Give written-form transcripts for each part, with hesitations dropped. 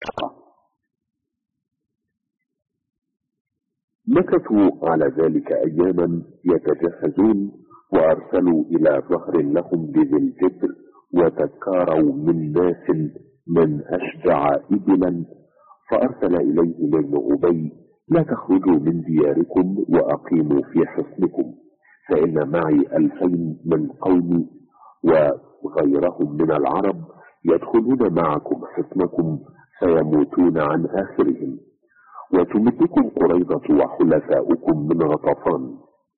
مكثوا على ذلك أياما يتجهزون، وأرسلوا إلى ظهر لهم بذي الجبر، وتكاروا من ناس من أشجع إبلا، فأرسل إليهم ابن أبي: لا تخرجوا من دياركم وأقيموا في حصنكم، فإن معي 2000 من قومي وغيرهم من العرب يدخلون معكم حصنكم فيموتون عن آخرهم، وتمدكم قريظة وحلفاؤكم من غطفان.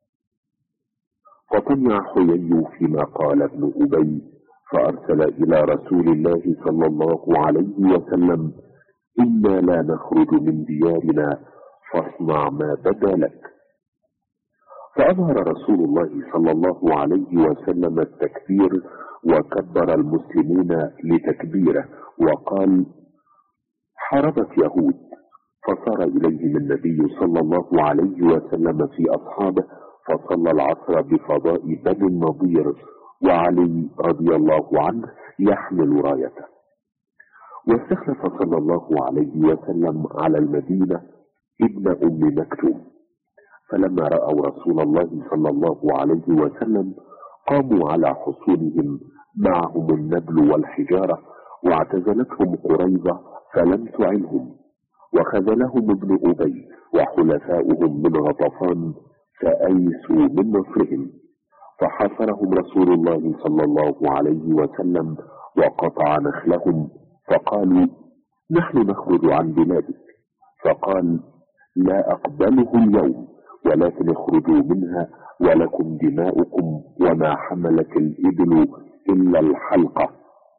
فطمع حيي فيما قال ابن أبي، فأرسل إلى رسول الله صلى الله عليه وسلم: إنا لا نخرج من ديارنا، فاصنع ما بدا لك. فأظهر رسول الله صلى الله عليه وسلم التكبير، وكبر المسلمون لتكبيره، وقال: حاربت يهود. فصار إليهم النبي صلى الله عليه وسلم في أصحابه، فصلى العصر بفضاء بني النضير، وعلي رضي الله عنه يحمل رايته. واستخلف صلى الله عليه وسلم على المدينة ابن أم مكتوم. فلما رأوا رسول الله صلى الله عليه وسلم قاموا على حصونهم معهم النبل والحجارة، واعتزلتهم قريظة فلم تعنهم، وخذلهم ابن أبي وحلفاؤهم من غطفان، فأيسوا من نصرهم. فحاصرهم رسول الله صلى الله عليه وسلم وقطع نخلهم، فقالوا: نحن نخرج عن بلادك. فقال: لا أقبله اليوم، ولكن اخرجوا منها، ولكم دماؤكم، وما حملت الإبل إلا الحلقة.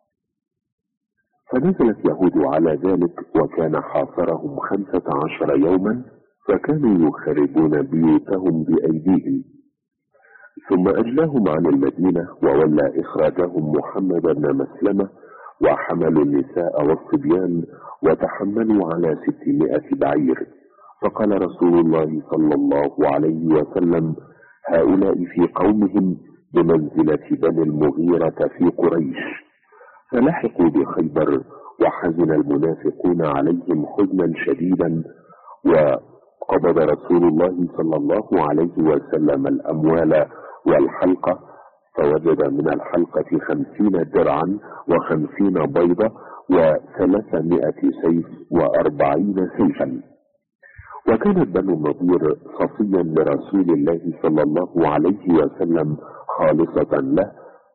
فنزلت يهود على ذلك، وكان حاصرهم 15 يوما، فكانوا يخربون بيوتهم بأيديهم. ثم أجلاهم عن المدينة، وولى إخراجهم محمد بن مسلمة، وحملوا النساء والصبيان، وتحملوا على 600 بعير. فقال رسول الله صلى الله عليه وسلم: هؤلاء في قومهم بمنزلة بني المغيرة في قريش. فلحقوا بخيبر، وحزن المنافقون عليهم حزنا شديدا، وقبض رسول الله صلى الله عليه وسلم الأموال والحلقة، فوجد من الحلقة 50 درعا و50 بيضة و300 سيف و40 سيفا. وكانت بنو النضير صفيا لرسول الله صلى الله عليه وسلم خالصة له،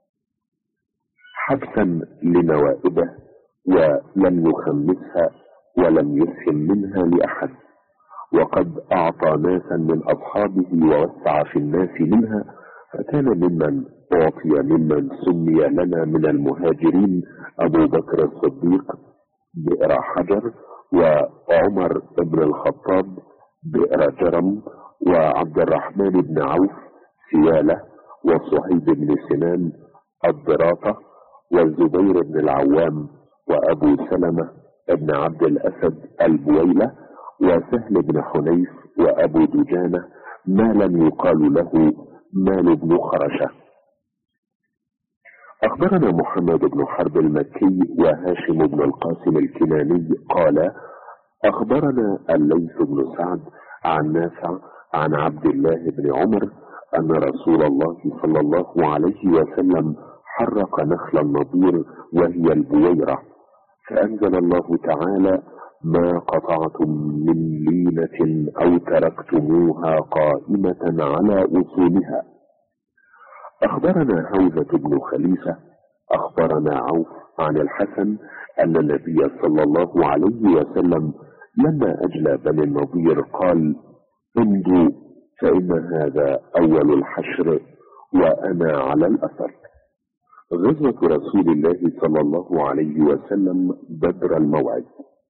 حبسا لنوائبه، ولم يخمسها ولم يسهم منها لأحد، وقد أعطى ناسا من أصحابه ووسع في الناس منها. فكان ممن أعطي ممن سمي لنا من المهاجرين أبو بكر الصديق بئر حجر، وعمر بن الخطاب بئر جرم، وعبد الرحمن بن عوف سيالة، وصهيب بن سنان الضراطة، والزبير بن العوام، وأبو سلمة بن عبد الأسد البويلة، وسهل بن حنيف، وأبو دجانة، ما لم يقال له مال بن خرشة. أخبرنا محمد بن حرب المكي وهاشم بن القاسم الكناني قال: أخبرنا الليث بن سعد عن نافع عن عبد الله بن عمر أن رسول الله صلى الله عليه وسلم حرق نخل النضير وهي البويرة، فأنزل الله تعالى: ما قطعتم من لينة أو تركتموها قائمة على أصولها. أخبرنا حوزة بن خليفة أخبرنا عوف عن الحسن أن النبي صلى الله عليه وسلم لما أجلى بني النضير قال: امضوا، فإن هذا أول الحشر وأنا على الأثر. غزوة رسول الله صلى الله عليه وسلم بدر الموعد.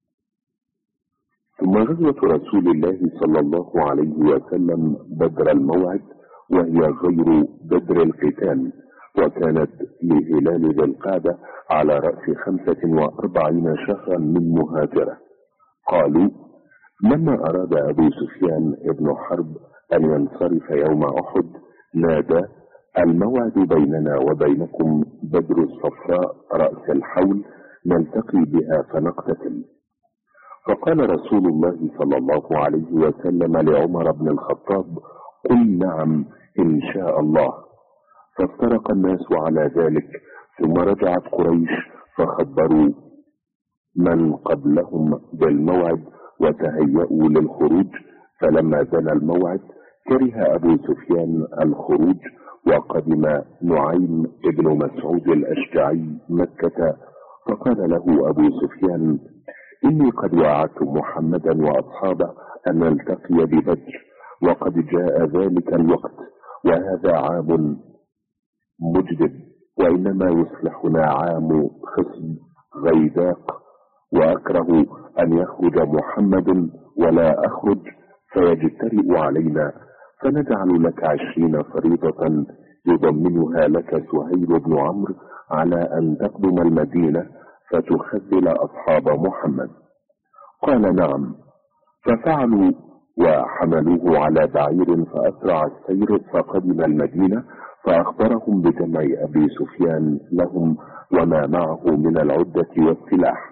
ثم غزوة رسول الله صلى الله عليه وسلم بدر الموعد، وهي غير بدر القتال، وكانت لهلال ذي القعدة على رأس 45 شهرا من مهاجرة. قالوا: لما أراد أبو سفيان ابن حرب أن ينصرف يوم أحد نادى: الموعد بيننا وبينكم بدر الصفراء رأس الحول، نلتقي بها فنقتتل. فقال رسول الله صلى الله عليه وسلم لعمر بن الخطاب: قل نعم إن شاء الله. فافترق الناس على ذلك، ثم رجعت قريش فخبروا من قبلهم بالموعد وتهيأوا للخروج. فلما زال الموعد كره أبو سفيان الخروج، وقدم نعيم بن مسعود الأشجعي مكة، فقال له أبو سفيان: إني قد وعدت محمدا وأصحابه أن نلتقي ببدر، وقد جاء ذلك الوقت، وهذا عام مجدب، وإنما يصلحنا عام خصب غيداق، وأكره أن يخرج محمد ولا أخرج فيجترئ علينا، فنجعل لك 20 فريضة يضمنها لك سهيل بن عمرو على أن تقدم المدينة فتخذل أصحاب محمد. قال: نعم. ففعلوا وحملوه على بعير فأسرع السير، فقدم المدينة فأخبرهم بجمع أبي سفيان لهم وما معه من العدة والسلاح.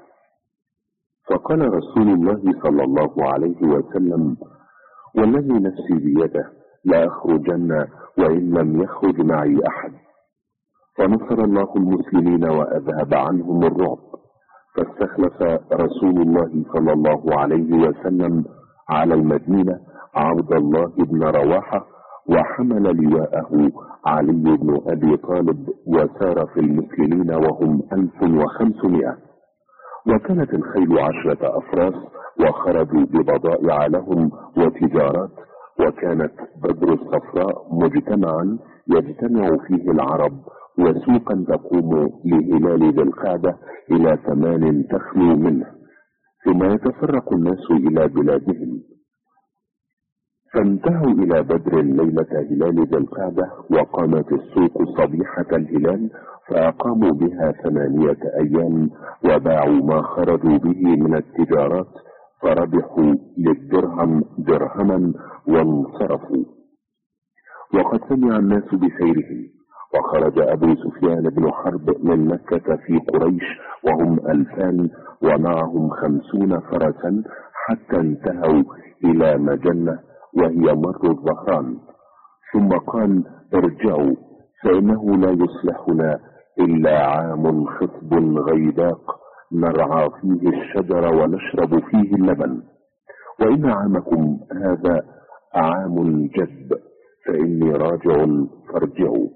فقال رسول الله صلى الله عليه وسلم: والذي نفسي بيده لأخرجن وإن لم يخرج معي أحد. فنصر الله المسلمين وأذهب عنهم الرعب، فاستخلف رسول الله صلى الله عليه وسلم على المدينة عبد الله بن رواحة، وحمل لواءه علي بن أبي طالب، وسار في المسلمين وهم 1500، وكانت الخيل 10 أفراس، وخرجوا ببضائع لهم وتجارات. وكانت بدر الصفراء مجتمعا يجتمع فيه العرب، وسوقا تقوم لهلال ذي القعدة إلى 8 تخلو منه، ثم يتفرق الناس إلى بلادهم. فانتهوا إلى بدر ليلة هلال ذي القعدة، وقامت السوق صبيحة الهلال، فأقاموا بها 8 أيام، وباعوا ما خرجوا به من التجارات، فربحوا للدرهم درهما وانصرفوا. وقد سمع الناس بسيرهم، وخرج أبو سفيان بن حرب من مكة في قريش وهم 2000 ومعهم 50 فرسا، حتى انتهوا إلى مجنة وهي مر الظهران، ثم قال: ارجعوا، فإنه لا يصلحنا إلا عام خصب غيداق نرعى فيه الشجر ونشرب فيه اللبن، وإن عامكم هذا عام جد، فإني راجع فارجعوا.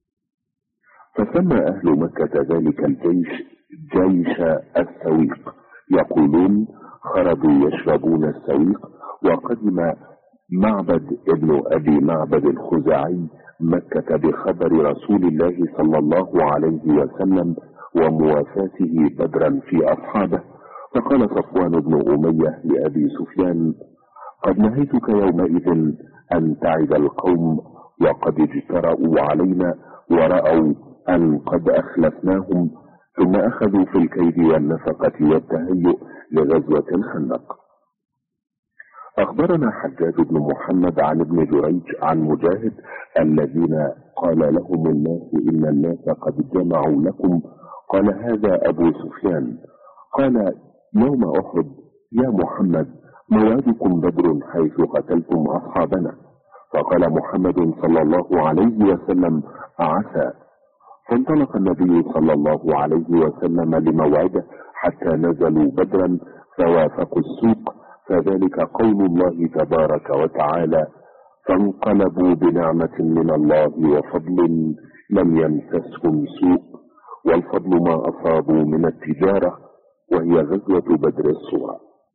فسمى أهل مكة ذلك الجيش جيش السويق، يقولون: خرجوا يشربون السويق. وقدم معبد ابن أبي معبد الخزاعي مكة بخبر رسول الله صلى الله عليه وسلم وموافاته بدرا في أصحابه، فقال صفوان بن أمية لأبي سفيان: قد نهيتك يومئذ أن تعد القوم، وقد اجترأوا علينا ورأوا أن قد أخلفناهم، ثم أخذوا في الكيد والنفقة والتهيؤ لغزوة الخندق. أخبرنا حجاج بن محمد عن ابن جريج عن مجاهد الذين قال لهم الناس: إن الناس قد جمعوا لكم. قال: هذا أبو سفيان. قال: يوم أحد يا محمد موعدكم بدر حيث قتلتم أصحابنا. فقال محمد صلى الله عليه وسلم: عسى. فانطلق النبي صلى الله عليه وسلم لموعده حتى نزلوا بدرا فوافقوا السوق، فذلك قول الله تبارك وتعالى: فانقلبوا بنعمة من الله وفضل لم يمسسهم سوء، والفضل ما أصابوا من التجارة، وهي غزوة بدر الصغرى.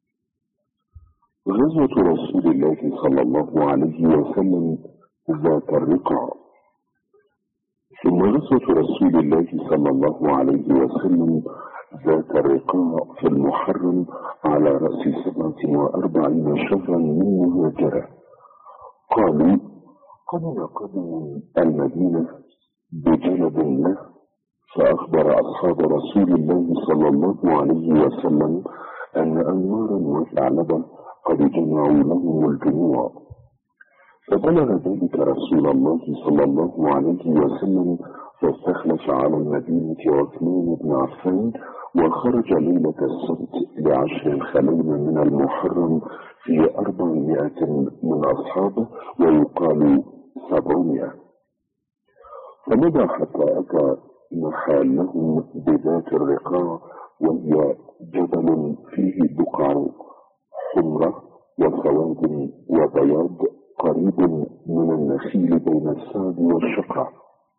غزوة رسول الله صلى الله عليه وسلم ذات الرقاع. ثم غزوة رسول الله صلى الله عليه وسلم ذات الرقاع في المحرم على رأس 47 شهرا من مهاجرة. قالوا: قدم قدم المدينة بجلب له، فأخبر أصحاب رسول الله صلى الله عليه وسلم أن أنوارا وثعلبة قد جمعوا لهم الجموع. فبلغ ذلك رسول الله صلى الله عليه وسلم، فاستخلف على المدينة عثمان بن عفان وخرج ليلة السبت ل10 خليل من المحرم في 400 من أصحابه، ويقال 700. فمضى حتى أتى محلهم بذات الرقاع، وهي جبل فيه بقع حمرة وسواد وبياض، قريب من النخيل بين السعد والشقع.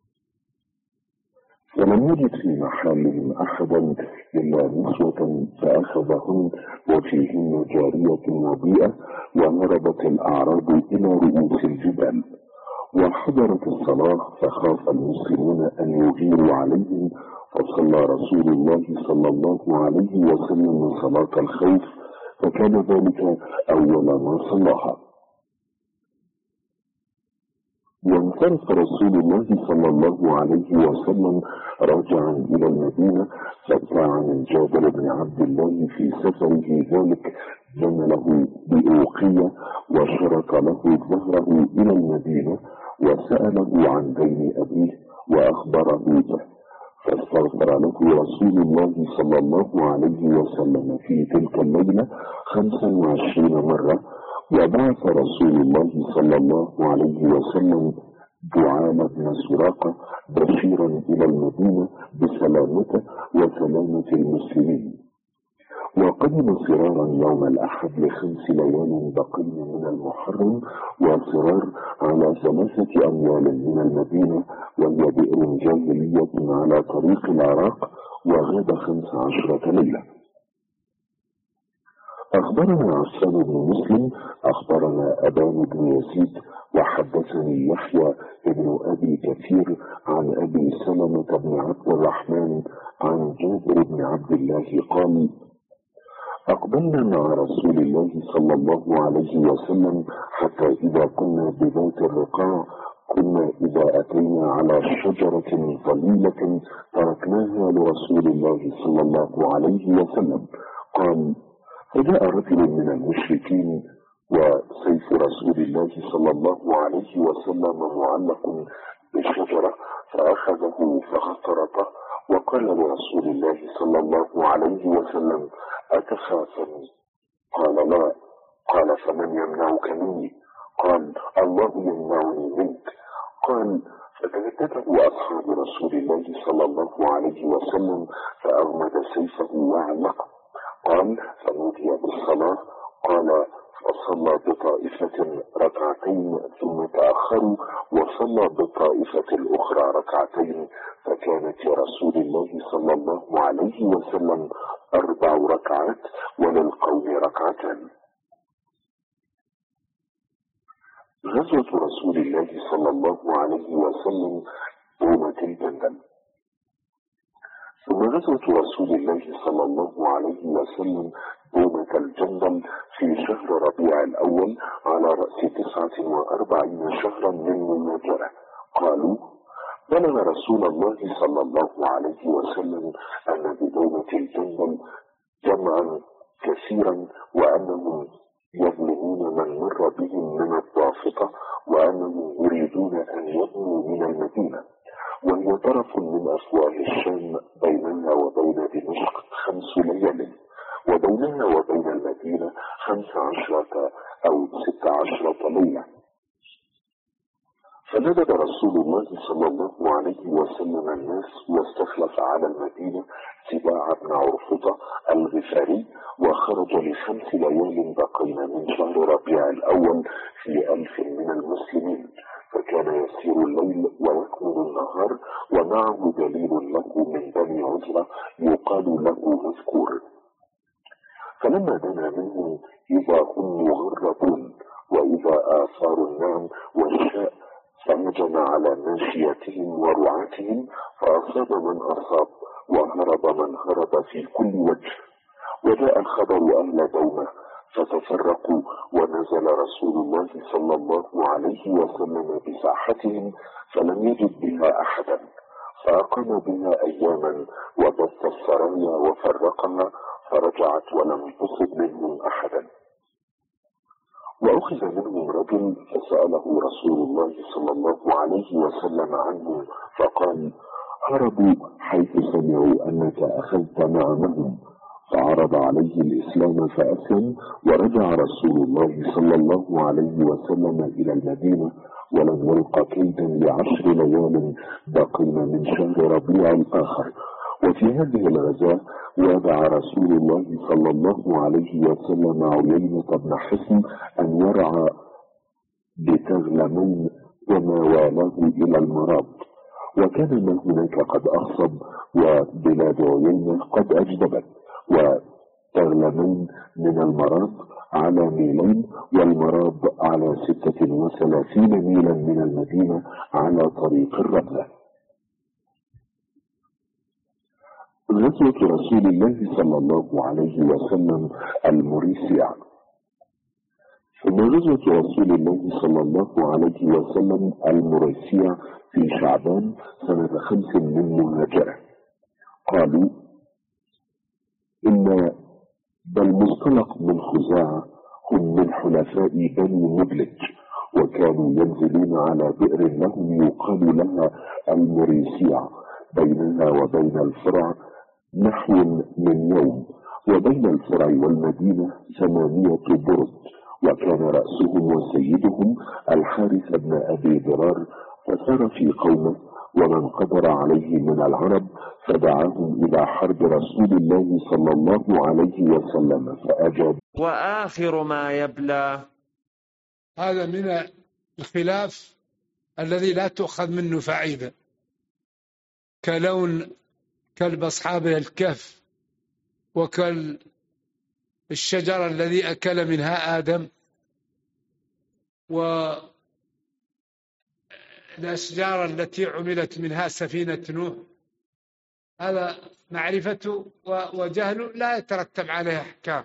فلم يجد في محلهم أحدا إلا نسوة فأخذهن، وفيهن جارية وبيئة، وهربت الأعراب إلى رؤوس الجبال. وحضرت الصلاة فخاف المسلمون أن يغيروا عليهم، فصلى رسول الله صلى الله عليه وسلم صلاة الخوف، فكان ذلك أول ما صلاها. وانصرف رسول الله صلى الله عليه وسلم راجعا إلى المدينة، فابتاع من جابر بن عبد الله في سفره ذلك جمله بأوقية، وشرط له ظهره إلى المدينة، وسأله عن دين أبيه وأخبره به، فاستغفر له رسول الله صلى الله عليه وسلم في تلك الليلة 25 مرة. وبعث رسول الله صلى الله عليه وسلم جعان بن سراقة بشيرا إلى المدينة بسلامته وسلامة المسلمين. وقدم سرارا يوم الأحد ل5 ليال بقين من المحرم، وسرار على 3 أميال من المدينة، وهي بئر جاهلية على طريق العراق، وغاب 15 ليلة. أخبرنا عفان بن مسلم أخبرنا أبان بن يزيد، وحدثني يحيى بن أبي كثير عن أبي سلمة بن عبد الرحمن عن جابر بن عبد الله قال: أقبلنا مع رسول الله صلى الله عليه وسلم حتى إذا كنا بذات الرقاع، كنا إذا أتينا على شجرة ظليلة تركناها لرسول الله صلى الله عليه وسلم. قال: فجاء رجل من المشركين وسيف رسول الله صلى الله عليه وسلم معلق بالشجرة، فأخذه فاخترطه، وقال لرسول الله صلى الله عليه وسلم: أتخافني؟ قال: لا. قال: فمن يمنعك مني؟ قال: الله يمنعني منك. قال: فتهدده أصحاب رسول الله صلى الله عليه وسلم، فأغمد سيفه وعلقه. قال: فنودي بالصلاة. قال: فصلى بطائفة ركعتين ثم تأخروا، وصلى بالطائفة الأخرى ركعتين، فكانت لرسول الله صلى الله عليه وسلم 4 ركعات، وللقوم ركعتان. غزوة رسول الله صلى الله عليه وسلم دومة الجندل. ثم غزوة رسول الله صلى الله عليه وسلم دومة الجندل في شهر ربيع الأول على رأس 49 شهرا من المهجرة. قالوا: بلغ رسول الله صلى الله عليه وسلم أن بدومة الجندل جمعا كثيرا، وأنهم يظلمون من مر بهم من الضافطة، وأنهم يريدون أن يبنوا من المدينة، وهي طرف من أفواه الشام بينها وبين دمشق 5 ليال، وبينها وبين المدينة 15 أو 16 ليلة. فندب رسول الله صلى الله عليه وسلم الناس، واستخلف على المدينة سباع بن عرفطة الغفاري، وخرج ل5 ليال بقين من شهر ربيع الأول في 1000 من المسلمين، فكان يسير الليل ويكمن النهار، ومعه دليل له من بني عزرة يقال له مذكور. فلما دنا منه إذا هم مغربون، وإذا آثار النعم والشاء، فهجم على ماشيتهم ورعاتهم، فأصاب من أصاب وهرب من هرب في كل وجه. وجاء الخبر أهل دومة فتفرقوا، ونزل رسول الله صلى الله عليه وسلم بساحتهم، فلم يجد بها أحدا، فأقام بها أياما، وبث السرايا وفرقها، فرجعت ولم تصب منهم أحدا. وأخذ منهم رجل فسأله رسول الله صلى الله عليه وسلم عنه، فقال: هربوا حيث سمعوا أنك أخذت نعمهم، فعرض عليه الإسلام فأسلم، ورجع رسول الله صلى الله عليه وسلم إلى المدينة، ولم يلق كيدا ل10 ليال بقين من شهر ربيع الآخر. وفي هذه الغزاة وادع رسول الله صلى الله عليه وسلم عيينة بن حصن أن يرعى بتغلمين وما والاه إلى المراب، وكان ما هناك قد أخصب، وبلاد عيينة قد أجدبت، وتغلمين من المراب على ميلين، والمراب على 36 ميلا من المدينة على طريق الرملة. غزوة رسول الله صلى الله عليه وسلم المريسيع. ثم غزوة رسول الله صلى الله عليه وسلم المريسيع في شعبان سنة 5 من مهاجرة. قالوا إن بل مصطلق من خزاعة هم من حلفاء بني مدلج، وكانوا ينزلون على بئر لهم يقال لها المريسيع، بينها وبين الفرع نحو من يوم، وبين الفرع والمدينة 8 برد، وكان رأسهم وسيدهم الحارث بن أبي ضرار، فسار في قومه ومن قدر عليه من العرب، فدعاهم إلى حرب رسول الله صلى الله عليه وسلم فأجاب. وآخر ما يبلى. هذا من الخلاف الذي لا تؤخذ منه فائدة، كلون كلب أصحاب الكهف، وكالشجرة الذي أكل منها آدم، والأشجار التي عملت منها سفينة نوح. هذا معرفة وجهل لا يترتب عليه أحكام،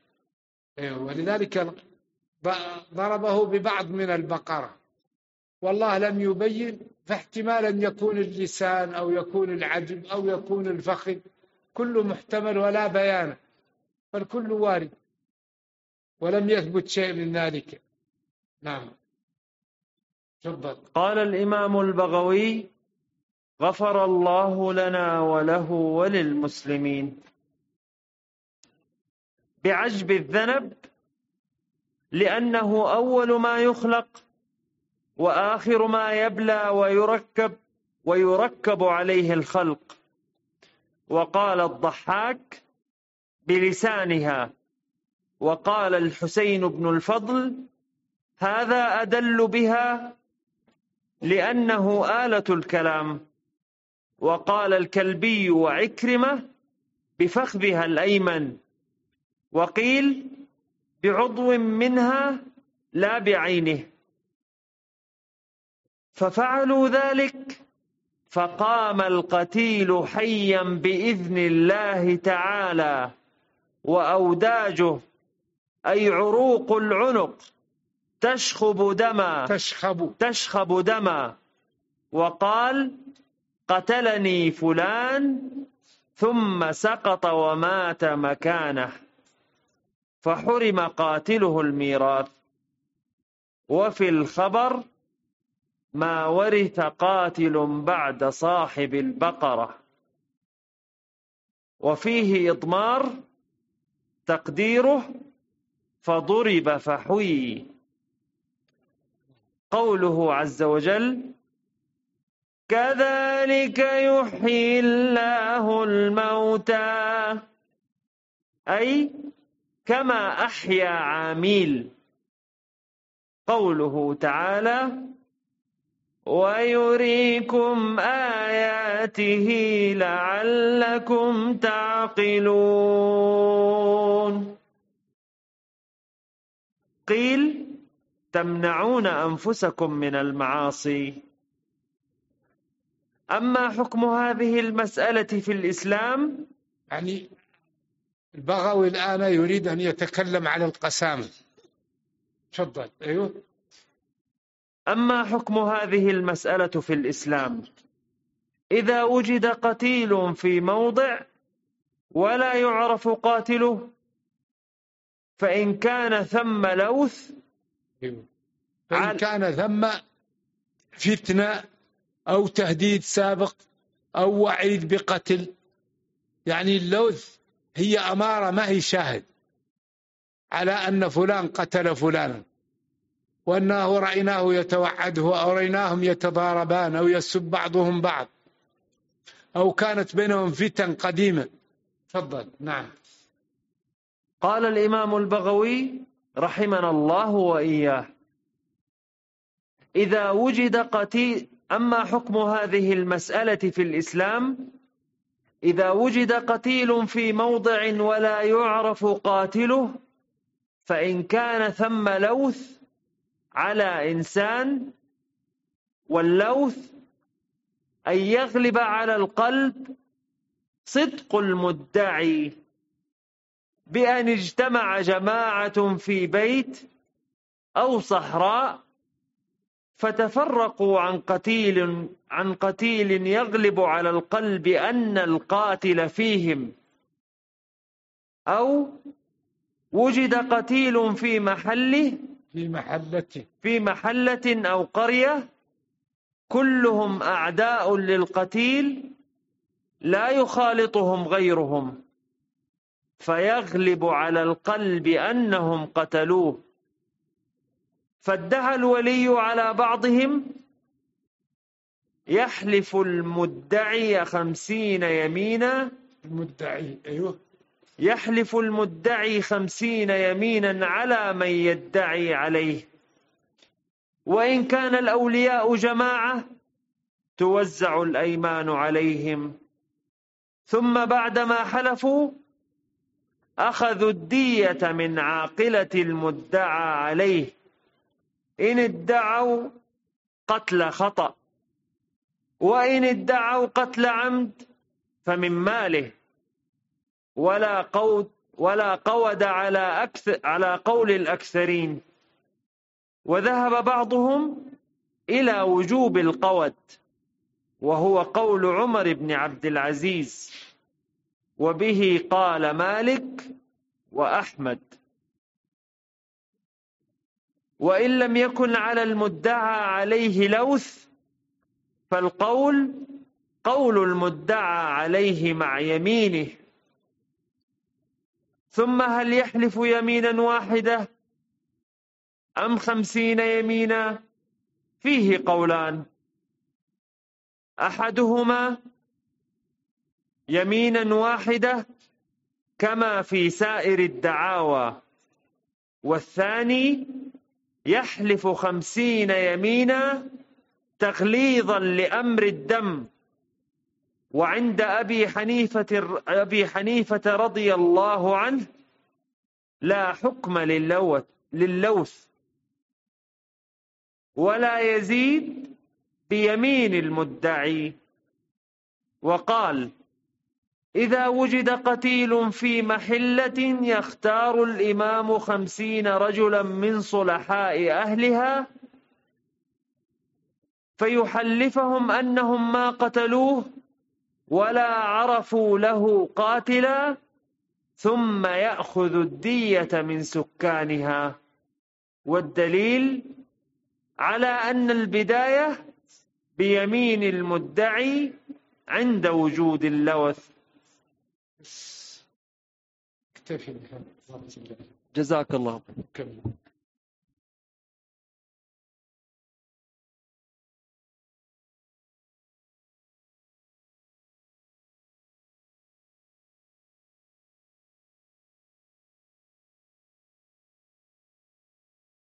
ولذلك ضربه ببعض من البقرة، والله لم يبين، فاحتمال أن يكون اللسان أو يكون العجب أو يكون الفخذ، كله محتمل ولا بيان، فالكل وارد، ولم يثبت شيء من ذلك. نعم. تفضل. قال الإمام البغوي: غفر الله لنا وله وللمسلمين. بعجب الذنب، لأنه أول ما يخلق وآخر ما يبلى ويركب عليه الخلق. وقال الضحاك: بلسانها. وقال الحسين بن الفضل: هذا أدل بها لأنه آلة الكلام. وقال الكلبي وعكرمة: بفخذها الأيمن. وقيل: بعضو منها لا بعينه. ففعلوا ذلك، فقام القتيل حيا بإذن الله تعالى، وأوداجه أي عروق العنق تشخب دما، وقال: قتلني فلان، ثم سقط ومات مكانه، فحرم قاتله الميراث. وفي الخبر: ما ورث قاتل بعد صاحب البقرة. وفيه إضمار، تقديره: فضرب فحوي. قوله عز وجل: كذلك يحيي الله الموتى، أي كما أحيا عاميل. قوله تعالى: ويريكم آياته لعلكم تعقلون. قيل: تمنعون أنفسكم من المعاصي. أما حكم هذه المسألة في الإسلام، يعني البغوي الآن يريد أن يتكلم على القسامة. تفضل. أيوه. أما حكم هذه المسألة في الإسلام: إذا وجد قتيل في موضع ولا يعرف قاتله، فإن كان ثم لوث، فإن كان ثم فتنة أو تهديد سابق أو وعيد بقتل. يعني اللوث هي أمارة ما هي شاهد على أن فلان قتل فلانا، وأنه رأيناه يتوعده أو رأيناهم يتضاربان أو يسب بعضهم بعض أو كانت بينهم فتن قديمة. تفضل. نعم. قال الإمام البغوي رحمنا الله وإياه: إذا وجد قتيل. أما حكم هذه المسألة في الإسلام: إذا وجد قتيل في موضع ولا يعرف قاتله، فإن كان ثم لوث على إنسان، واللوث أن يغلب على القلب صدق المدعي بأن اجتمع جماعة في بيت أو صحراء فتفرقوا عن قتيل يغلب على القلب أن القاتل فيهم، أو وجد قتيل في محلة أو قرية كلهم أعداء للقتيل لا يخالطهم غيرهم، فيغلب على القلب أنهم قتلوه، فادعى الولي على بعضهم، يحلف المدعي 50 يمينا. يحلف المدعي 50 يمينا على من يدعي عليه، وإن كان الأولياء جماعة توزع الأيمان عليهم، ثم بعدما حلفوا أخذوا الدية من عاقلة المدعى عليه، إن ادعوا قتل خطأ، وإن ادعوا قتل عمد فمن ماله، ولا قود على قول الأكثرين. وذهب بعضهم إلى وجوب القود، وهو قول عمر بن عبد العزيز، وبه قال مالك وأحمد. وإن لم يكن على المدعى عليه لوث، فالقول قول المدعى عليه مع يمينه. ثم هل يحلف يمينا واحدة أم 50 يمينا؟ فيه قولان: أحدهما يمينا واحدة كما في سائر الدعاوى، والثاني يحلف 50 يمينا تغليظا لأمر الدم. وعند أبي حنيفة رضي الله عنه لا حكم للوث، ولا يزيد بيمين المدعي. وقال: إذا وجد قتيل في محلة يختار الإمام 50 رجلا من صلحاء أهلها فيحلفهم أنهم ما قتلوه ولا عرفوا له قاتلا، ثم يأخذ الدية من سكانها. والدليل على أن البداية بيمين المدعي عند وجود اللوث. اكتفي. جزاك الله.